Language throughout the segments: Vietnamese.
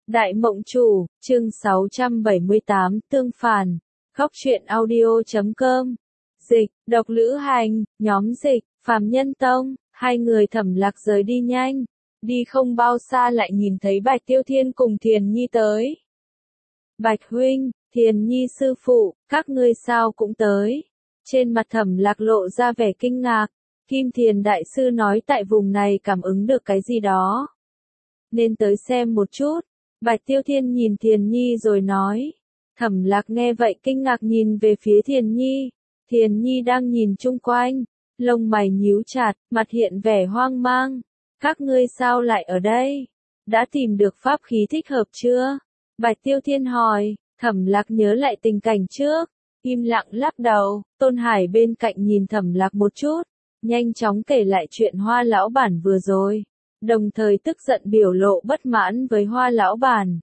Đại Mộng Chủ, chương 678, tương phản. Góc truyện audio.com. Dịch, Độc Lữ Hành, nhóm Dịch, Phàm Nhân Tông, hai người Thẩm Lạc rời đi nhanh. Đi không bao xa lại nhìn thấy Bạch Tiêu Thiên cùng Thiền Nhi tới. Bạch huynh, Thiền Nhi sư phụ, các ngươi sao cũng tới. Trên mặt Thẩm Lạc lộ ra vẻ kinh ngạc. Kim Thiền đại sư nói tại vùng này cảm ứng được cái gì đó. Nên tới xem một chút. Bạch Tiêu Thiên nhìn Thiền Nhi rồi nói. Thẩm Lạc nghe vậy kinh ngạc nhìn về phía Thiền Nhi. Thiền Nhi đang nhìn chung quanh, lông mày nhíu chặt, mặt hiện vẻ hoang mang. Các ngươi sao lại ở đây? Đã tìm được pháp khí thích hợp chưa? Bạch Tiêu Thiên hỏi. Thẩm Lạc nhớ lại tình cảnh trước, im lặng lắc đầu. Tôn Hải bên cạnh nhìn Thẩm Lạc một chút, nhanh chóng kể lại chuyện Hoa lão bản vừa rồi. Đồng thời tức giận biểu lộ bất mãn với Hoa lão bản.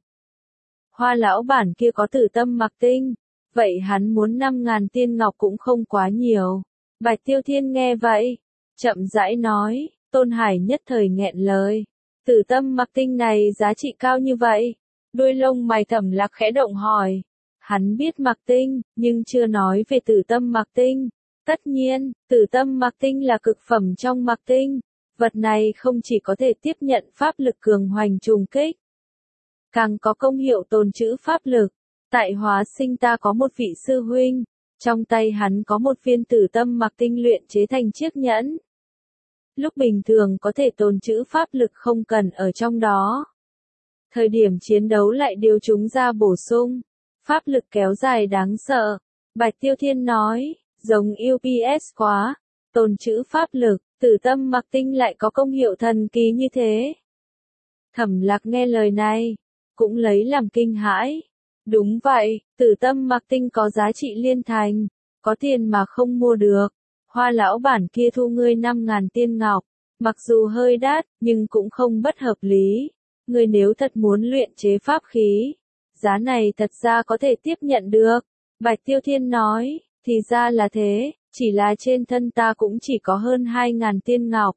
Hoa lão bản kia có tử tâm mặc tinh, vậy hắn muốn 5.000 tiên ngọc cũng không quá nhiều. Bạch Tiêu Thiên nghe vậy, chậm rãi nói. Tôn Hải nhất thời nghẹn lời. Tử tâm mặc tinh này giá trị cao như vậy? Đôi lông mày Thẩm Lạc khẽ động hỏi. Hắn biết mặc tinh, nhưng chưa nói về tử tâm mặc tinh. Tất nhiên, tử tâm mặc tinh là cực phẩm trong mặc tinh. Vật này không chỉ có thể tiếp nhận pháp lực cường hoành trùng kích, càng có công hiệu tồn trữ pháp lực. Tại Hóa Sinh ta có một vị sư huynh, trong tay hắn có một viên tử tâm mặc tinh luyện chế thành chiếc nhẫn. Lúc bình thường có thể tồn trữ pháp lực không cần ở trong đó. Thời điểm chiến đấu lại điều chúng ra bổ sung. Pháp lực kéo dài đáng sợ. Bạch Tiêu Thiên nói, giống UPS quá, tồn trữ pháp lực. Tử tâm mặc tinh lại có công hiệu thần kỳ như thế. Thẩm Lạc nghe lời này, cũng lấy làm kinh hãi. Đúng vậy, tử tâm mặc tinh có giá trị liên thành, có tiền mà không mua được. Hoa lão bản kia thu ngươi 5.000 tiên ngọc, mặc dù hơi đắt, nhưng cũng không bất hợp lý. Ngươi nếu thật muốn luyện chế pháp khí, giá này thật ra có thể tiếp nhận được. Bạch Tiêu Thiên nói, thì ra là thế. Chỉ là trên thân ta cũng chỉ có hơn 2.000 tiên ngọc.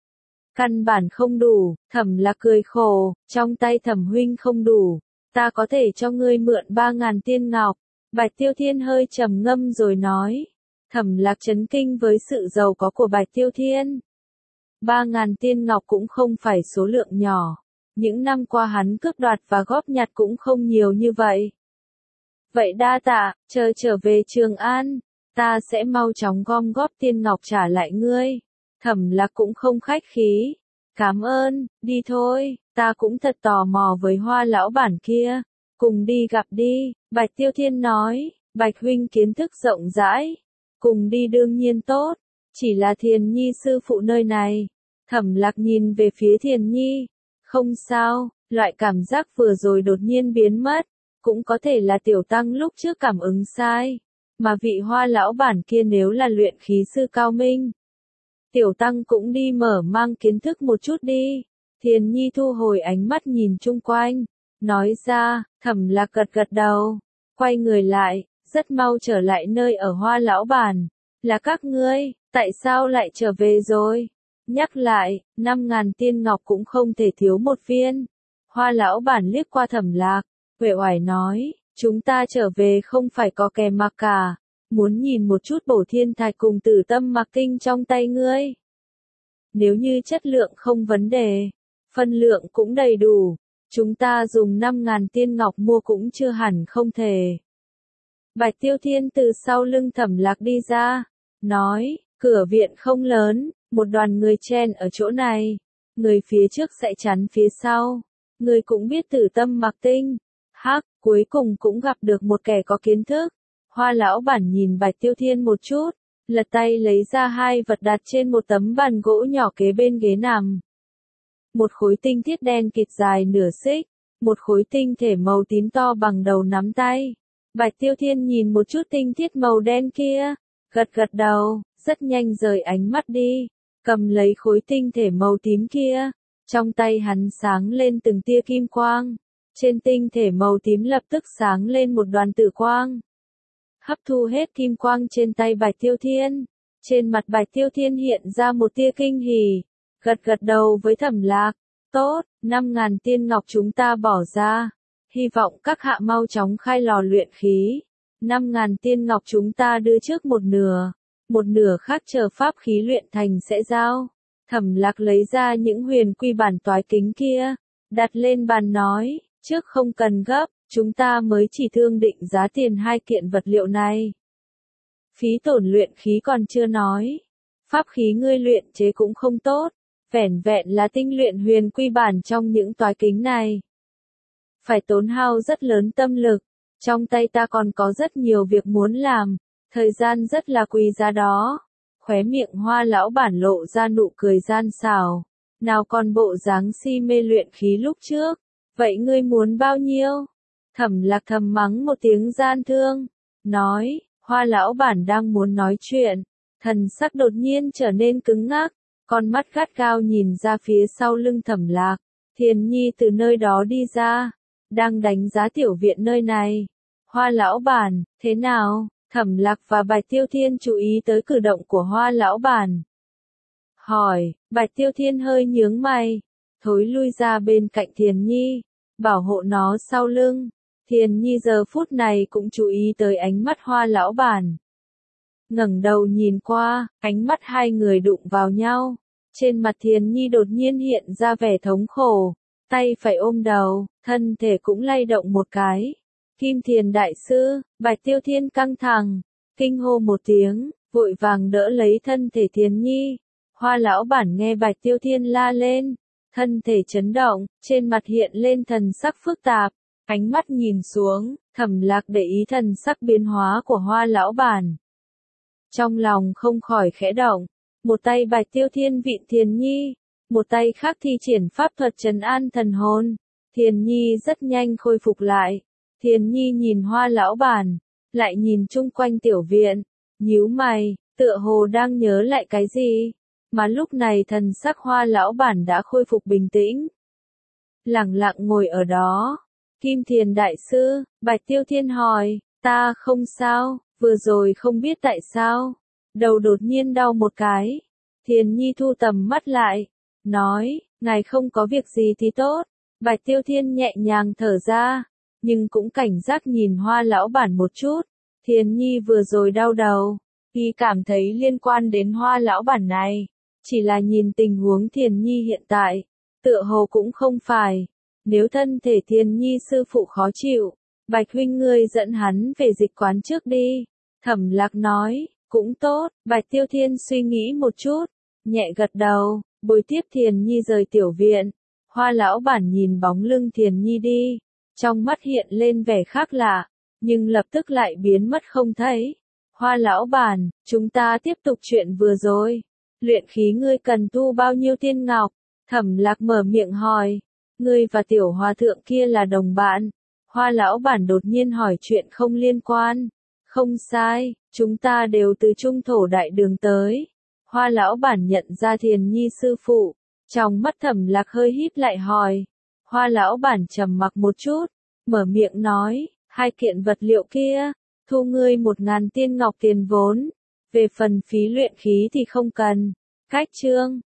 Căn bản không đủ. Thẩm Lạc cười khổ, trong tay Thẩm huynh không đủ. Ta có thể cho ngươi mượn 3.000 tiên ngọc. Bạch Tiêu Thiên hơi trầm ngâm rồi nói. Thẩm Lạc chấn kinh với sự giàu có của Bạch Tiêu Thiên. 3.000 tiên ngọc cũng không phải số lượng nhỏ. Những năm qua hắn cướp đoạt và góp nhặt cũng không nhiều như vậy. Vậy đa tạ, chờ trở về Trường An. Ta sẽ mau chóng gom góp tiên ngọc trả lại ngươi. Thẩm Lạc cũng không khách khí. Cảm ơn, đi thôi, ta cũng thật tò mò với Hoa lão bản kia. Cùng đi gặp đi, Bạch Tiêu Thiên nói. Bạch huynh kiến thức rộng rãi. Cùng đi đương nhiên tốt. Chỉ là Thiền Nhi sư phụ nơi này. Thẩm Lạc nhìn về phía Thiền Nhi. Không sao, loại cảm giác vừa rồi đột nhiên biến mất. Cũng có thể là tiểu tăng lúc trước cảm ứng sai. Mà vị Hoa lão bản kia nếu là luyện khí sư cao minh, tiểu tăng cũng đi mở mang kiến thức một chút đi. Thiền Nhi thu hồi ánh mắt nhìn chung quanh, nói ra. Thẩm Lạc gật gật đầu, quay người lại, rất mau trở lại nơi ở Hoa lão bản. Là các ngươi, tại sao lại trở về rồi? Nhắc lại, 5.000 tiên ngọc cũng không thể thiếu một viên. Hoa lão bản liếc qua Thẩm Lạc, uể oải nói. Chúng ta trở về không phải có kè mặc cả, muốn nhìn một chút bổ thiên thạch cùng tử tâm mặc tinh trong tay ngươi. Nếu như chất lượng không vấn đề, phân lượng cũng đầy đủ, chúng ta dùng 5.000 tiên ngọc mua cũng chưa hẳn không thể. Bạch Tiêu Thiên từ sau lưng Thẩm Lạc đi ra, nói, cửa viện không lớn, một đoàn người chen ở chỗ này, người phía trước sẽ chắn phía sau, người cũng biết tử tâm mặc tinh. Hắc, cuối cùng cũng gặp được một kẻ có kiến thức. Hoa lão bản nhìn Bạch Tiêu Thiên một chút, lật tay lấy ra hai vật đặt trên một tấm bàn gỗ nhỏ kế bên ghế nằm. Một khối tinh thiết đen kịt dài nửa xích, một khối tinh thể màu tím to bằng đầu nắm tay. Bạch Tiêu Thiên nhìn một chút tinh thiết màu đen kia, gật gật đầu, rất nhanh rời ánh mắt đi, cầm lấy khối tinh thể màu tím kia, trong tay hắn sáng lên từng tia kim quang. Trên tinh thể màu tím lập tức sáng lên một đoàn tử quang. Hấp thu hết kim quang trên tay Bạch Tiêu Thiên. Trên mặt Bạch Tiêu Thiên hiện ra một tia kinh hỉ. Gật gật đầu với Thẩm Lạc. Tốt, 5.000 tiên ngọc chúng ta bỏ ra. hy vọng các hạ mau chóng khai lò luyện khí. 5.000 tiên ngọc chúng ta đưa trước một nửa khác chờ pháp khí luyện thành sẽ giao. Thẩm Lạc lấy ra những huyền quy bản toái kính kia, đặt lên bàn nói, trước không cần gấp, chúng ta mới chỉ thương định giá tiền 2 kiện vật liệu này. Phí tổn luyện khí còn chưa nói, pháp khí ngươi luyện chế cũng không tốt, vẻn vẹn là tinh luyện huyền quy bản trong những toái kính này. Phải tốn hao rất lớn tâm lực, trong tay ta còn có rất nhiều việc muốn làm, thời gian rất là quý giá đó. Khóe miệng Hoa lão bản lộ ra nụ cười gian xảo, nào còn bộ dáng si mê luyện khí lúc trước, vậy ngươi muốn bao nhiêu? Thẩm Lạc thầm mắng một tiếng gian thương, nói, Hoa lão bản đang muốn nói chuyện, thần sắc đột nhiên trở nên cứng ngắc, con mắt gắt gao nhìn ra phía sau lưng Thẩm Lạc, Thiền Nhi từ nơi đó đi ra, đang đánh giá tiểu viện nơi này. Hoa lão bản, thế nào? Thẩm Lạc và Bạch Tiêu Thiên chú ý tới cử động của Hoa lão bản. Hỏi, Bạch Tiêu Thiên hơi nhướng mày, thối lui ra bên cạnh Thiền Nhi, bảo hộ nó sau lưng. Thiền Nhi giờ phút này cũng chú ý tới ánh mắt Hoa lão bản. Ngẩng đầu nhìn qua, ánh mắt hai người đụng vào nhau. Trên mặt Thiền Nhi đột nhiên hiện ra vẻ thống khổ, tay phải ôm đầu, thân thể cũng lay động một cái. Kim Thiền đại sư, Bạch Tiêu Thiên căng thẳng, kinh hô một tiếng, vội vàng đỡ lấy thân thể Thiền Nhi. Hoa lão bản nghe Bạch Tiêu Thiên la lên, thân thể chấn động, trên mặt hiện lên thần sắc phức tạp, ánh mắt nhìn xuống, Thẩm Lạc để ý thần sắc biến hóa của Hoa lão bản. Trong lòng không khỏi khẽ động, một tay Bạch Tiêu Thiên vịn Thiền Nhi, một tay khác thi triển pháp thuật trấn an thần hồn. Thiền Nhi rất nhanh khôi phục lại. Thiền Nhi nhìn Hoa lão bản, lại nhìn chung quanh tiểu viện, nhíu mày, tựa hồ đang nhớ lại cái gì, mà lúc này thần sắc Hoa lão bản đã khôi phục bình tĩnh. Lẳng lặng ngồi ở đó, Kim Thiền đại sư, Bạch Tiêu Thiên hỏi, ta không sao, vừa rồi không biết tại sao, đầu đột nhiên đau một cái. Thiền Nhi thu tầm mắt lại, nói, ngài không có việc gì thì tốt. Bạch Tiêu Thiên nhẹ nhàng thở ra, nhưng cũng cảnh giác nhìn Hoa lão bản một chút. Thiền Nhi vừa rồi đau đầu, y cảm thấy liên quan đến Hoa lão bản này, chỉ là nhìn tình huống Thiền Nhi hiện tại, tựa hồ cũng không phải. Nếu thân thể Thiền Nhi sư phụ khó chịu, Bạch huynh ngươi dẫn hắn về dịch quán trước đi. Thẩm Lạc nói, cũng tốt. Bạch Tiêu Thiên suy nghĩ một chút, nhẹ gật đầu, bồi tiếp Thiền Nhi rời tiểu viện. Hoa lão bản nhìn bóng lưng Thiền Nhi đi, trong mắt hiện lên vẻ khác lạ, nhưng lập tức lại biến mất không thấy. Hoa lão bản, chúng ta tiếp tục chuyện vừa rồi. Luyện khí ngươi cần thu bao nhiêu tiên ngọc? Thẩm Lạc mở miệng hỏi. Ngươi và tiểu hòa thượng kia là đồng bạn. Hoa lão bản đột nhiên hỏi chuyện không liên quan. Không sai, chúng ta đều từ Trung Thổ Đại Đường tới. Hoa lão bản nhận ra Thiền Nhi sư phụ, trong mắt Thẩm Lạc hơi híp lại hỏi. Hoa lão bản trầm mặc một chút, mở miệng nói, 2 kiện vật liệu kia, thu ngươi 1.000 tiên ngọc tiền vốn, về phần phí luyện khí thì không cần. Cách chương